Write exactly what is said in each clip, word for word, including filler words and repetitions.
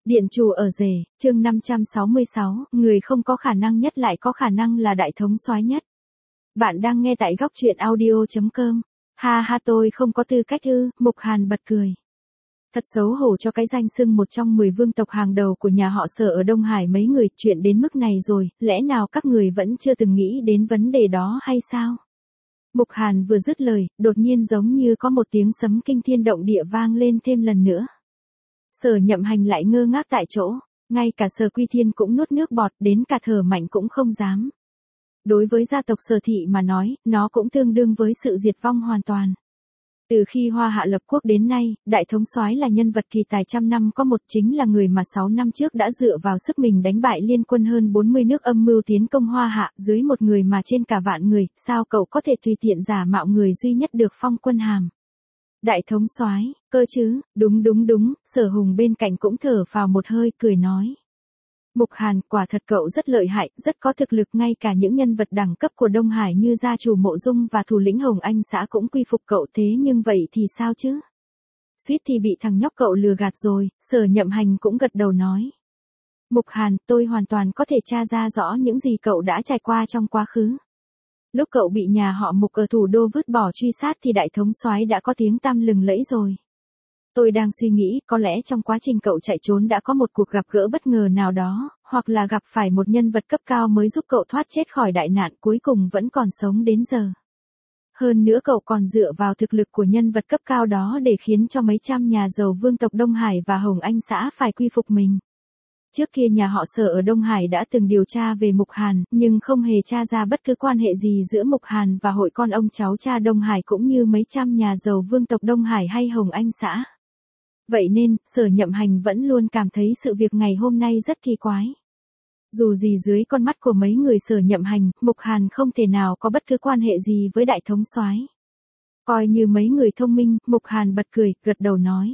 Điện chủ ở rể, chương năm trăm sáu mươi sáu, người không có khả năng nhất lại có khả năng là đại thống soái nhất. Bạn đang nghe tại góc truyện audio chấm com. Ha ha, tôi không có tư cách ư? Mục Hàn bật cười. Thật xấu hổ cho cái danh xưng một trong mười vương tộc hàng đầu của nhà họ Sở ở Đông Hải mấy người, chuyện đến mức này rồi, lẽ nào các người vẫn chưa từng nghĩ đến vấn đề đó hay sao? Mục Hàn vừa dứt lời, đột nhiên giống như có một tiếng sấm kinh thiên động địa vang lên thêm lần nữa. Sở Nhậm Hành lại ngơ ngác tại chỗ, ngay cả Sở Quy Thiên cũng nuốt nước bọt, đến cả thở mạnh cũng không dám. Đối với gia tộc Sở Thị mà nói, nó cũng tương đương với sự diệt vong hoàn toàn. Từ khi Hoa Hạ lập quốc đến nay, đại thống soái là nhân vật kỳ tài trăm năm có một, chính là người mà sáu năm trước đã dựa vào sức mình đánh bại liên quân hơn bốn mươi nước âm mưu tiến công Hoa Hạ, dưới một người mà trên cả vạn người, sao cậu có thể tùy tiện giả mạo người duy nhất được phong quân hàm. Đại thống soái, cơ chứ? Đúng đúng đúng, Sở Hùng bên cạnh cũng thở phào một hơi, cười nói. Mục Hàn, quả thật cậu rất lợi hại, rất có thực lực, ngay cả những nhân vật đẳng cấp của Đông Hải như gia chủ Mộ Dung và thủ lĩnh Hồng Anh xã cũng quy phục cậu, thế nhưng vậy thì sao chứ? Suýt thì bị thằng nhóc cậu lừa gạt rồi, Sở Nhậm Hành cũng gật đầu nói. Mục Hàn, tôi hoàn toàn có thể tra ra rõ những gì cậu đã trải qua trong quá khứ. Lúc cậu bị nhà họ Mục ở thủ đô vứt bỏ truy sát thì đại thống soái đã có tiếng tăm lừng lẫy rồi. Tôi đang suy nghĩ, có lẽ trong quá trình cậu chạy trốn đã có một cuộc gặp gỡ bất ngờ nào đó, hoặc là gặp phải một nhân vật cấp cao mới giúp cậu thoát chết khỏi đại nạn, cuối cùng vẫn còn sống đến giờ. Hơn nữa cậu còn dựa vào thực lực của nhân vật cấp cao đó để khiến cho mấy trăm nhà giàu vương tộc Đông Hải và Hồng Anh xã phải quy phục mình. Trước kia nhà họ Sở ở Đông Hải đã từng điều tra về Mục Hàn, nhưng không hề tra ra bất cứ quan hệ gì giữa Mục Hàn và hội con ông cháu cha Đông Hải cũng như mấy trăm nhà giàu vương tộc Đông Hải hay Hồng Anh xã. Vậy nên, Sở Nhậm Hành vẫn luôn cảm thấy sự việc ngày hôm nay rất kỳ quái. Dù gì dưới con mắt của mấy người Sở Nhậm Hành, Mục Hàn không thể nào có bất cứ quan hệ gì với đại thống soái. Coi như mấy người thông minh, Mục Hàn bật cười, gật đầu nói.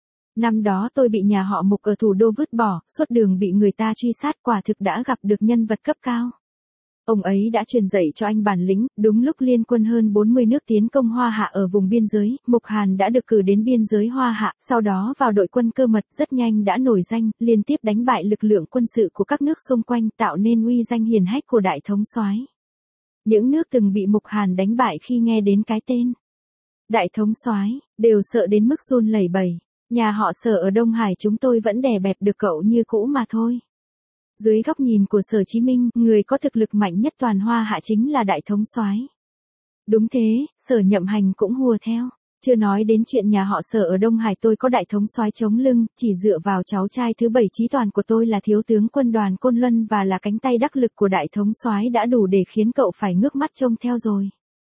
Năm đó tôi bị nhà họ Mục ở thủ đô vứt bỏ, suốt đường bị người ta truy sát, quả thực đã gặp được nhân vật cấp cao. Ông ấy đã truyền dạy cho anh bản lĩnh, đúng lúc liên quân hơn bốn mươi nước tiến công Hoa Hạ ở vùng biên giới, Mục Hàn đã được cử đến biên giới Hoa Hạ, sau đó vào đội quân cơ mật, rất nhanh đã nổi danh, liên tiếp đánh bại lực lượng quân sự của các nước xung quanh, tạo nên uy danh hiển hách của đại thống soái. Những nước từng bị Mục Hàn đánh bại khi nghe đến cái tên đại thống soái, đều sợ đến mức run lẩy bẩy. Nhà họ Sở ở Đông Hải chúng tôi vẫn đè bẹp được cậu như cũ mà thôi. Dưới góc nhìn của Sở Chí Minh, người có thực lực mạnh nhất toàn Hoa Hạ chính là đại thống soái. Đúng thế, Sở Nhậm Hành cũng hùa theo. Chưa nói đến chuyện nhà họ Sở ở Đông Hải tôi có đại thống soái chống lưng, chỉ dựa vào cháu trai thứ bảy chí toàn của tôi là thiếu tướng quân đoàn Côn Luân và là cánh tay đắc lực của đại thống soái đã đủ để khiến cậu phải ngước mắt trông theo rồi.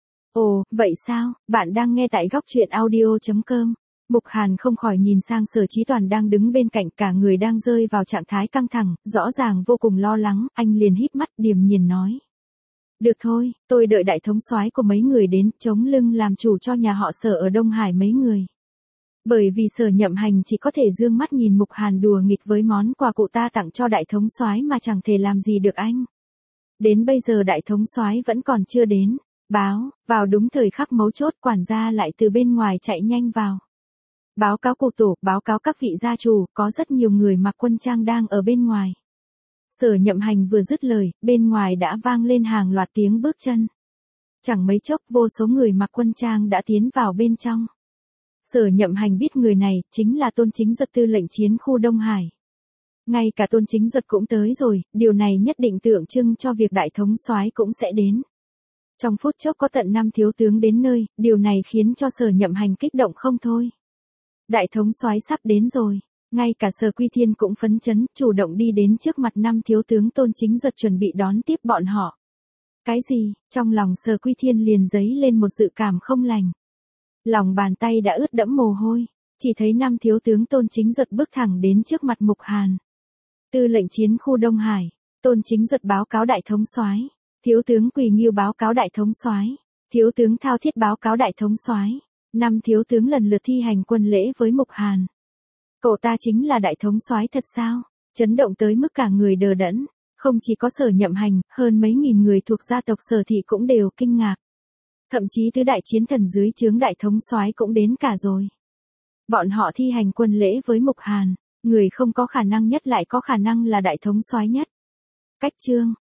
Ồ, vậy sao? Bạn đang nghe tại góc truyện audio chấm com. Mục Hàn không khỏi nhìn sang Sở Chí Toàn đang đứng bên cạnh, cả người đang rơi vào trạng thái căng thẳng, rõ ràng vô cùng lo lắng, anh liền híp mắt điềm nhiên nói. Được thôi, tôi đợi đại thống soái của mấy người đến, chống lưng làm chủ cho nhà họ Sở ở Đông Hải mấy người. Bởi vì Sở Nhậm Hành chỉ có thể dương mắt nhìn Mục Hàn đùa nghịch với món quà cụ ta tặng cho đại thống soái mà chẳng thể làm gì được anh. Đến bây giờ đại thống soái vẫn còn chưa đến. Báo, vào đúng thời khắc mấu chốt, quản gia lại từ bên ngoài chạy nhanh vào. Báo cáo cụ tổ, báo cáo các vị gia chủ, có rất nhiều người mặc quân trang đang ở bên ngoài. Sở Nhậm Hành vừa dứt lời, bên ngoài đã vang lên hàng loạt tiếng bước chân. Chẳng mấy chốc vô số người mặc quân trang đã tiến vào bên trong. Sở Nhậm Hành biết người này chính là Tôn Chính Duật, tư lệnh chiến khu Đông Hải. Ngay cả Tôn Chính Duật cũng tới rồi, điều này nhất định tượng trưng cho việc đại thống soái cũng sẽ đến. Trong phút chốc có tận năm thiếu tướng đến nơi, điều này khiến cho Sở Nhậm Hành kích động không thôi. Đại thống soái sắp đến rồi, ngay cả Sở Quy Thiên cũng phấn chấn, chủ động đi đến trước mặt năm thiếu tướng Tôn Chính Duật chuẩn bị đón tiếp bọn họ. Cái gì? Trong lòng Sở Quy Thiên liền dấy lên một dự cảm không lành. Lòng bàn tay đã ướt đẫm mồ hôi, chỉ thấy năm thiếu tướng Tôn Chính Duật bước thẳng đến trước mặt Mục Hàn. Tư lệnh chiến khu Đông Hải, Tôn Chính Duật báo cáo đại thống soái. Thiếu tướng Quỳ Nghiêu báo cáo đại thống soái. Thiếu tướng Thao Thiết báo cáo đại thống soái. Năm thiếu tướng lần lượt thi hành quân lễ với Mục Hàn. Cậu ta chính là đại thống soái thật sao? Chấn động tới mức cả người đờ đẫn, không chỉ có Sở Nhậm Hành, hơn mấy nghìn người thuộc gia tộc Sở Thị cũng đều kinh ngạc. Thậm chí tứ đại chiến thần dưới trướng đại thống soái cũng đến cả rồi. Bọn họ thi hành quân lễ với Mục Hàn, Người không có khả năng nhất lại có khả năng là đại thống soái nhất. Cách chương